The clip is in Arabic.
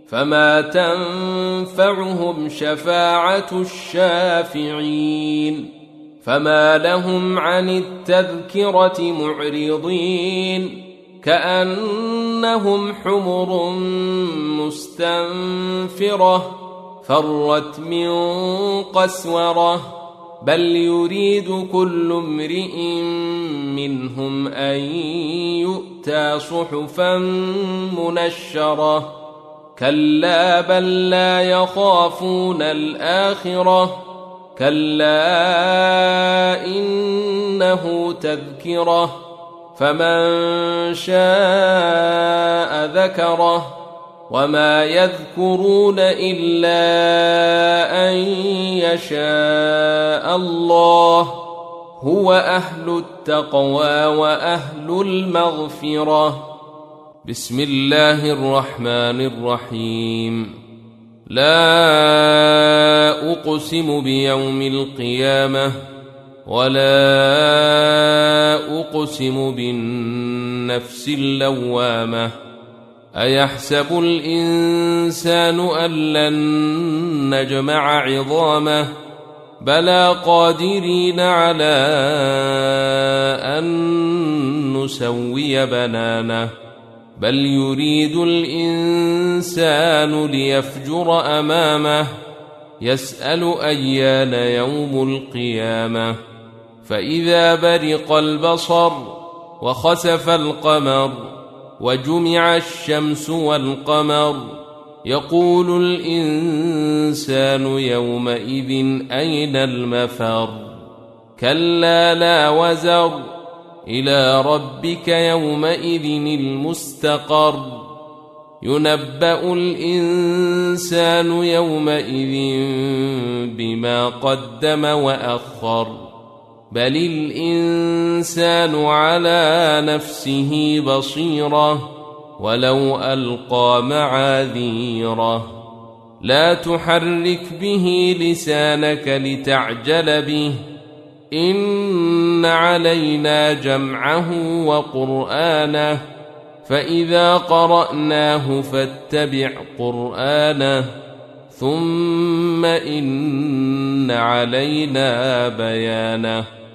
فما تنفعهم شفاعة الشافعين فما لهم عن التذكرة معرضين كأنهم حمر مستنفرة فرت من قسورة بل يريد كل امرئ منهم أن يؤتى صحفا منشرة كلا بل لا يخافون الآخرة كلا إنه تذكرة فمن شاء ذكره وما يذكرون إلا أن يشاء الله هو أهل التقوى وأهل المغفرة. بسم الله الرحمن الرحيم. لا أقسم بيوم القيامة ولا أقسم بالنفس اللوامة أيحسب الإنسان أن لن نجمع عظامه بلى قادرين على أن نسوي بنانه بل يريد الإنسان ليفجر أمامه يسأل أيان يوم القيامة فإذا برق البصر وخسف القمر وجمع الشمس والقمر يقول الإنسان يومئذ أين المفر كلا لا وزر إلى ربك يومئذ المستقر ينبأ الإنسان يومئذ بما قدم وأخر بل الإنسان على نفسه بصيرة ولو ألقى معاذيره لا تحرك به لسانك لتعجل به إن علينا جمعه وقرآنه فإذا قرأناه فاتبع قرآنه ثم إن علينا بيانه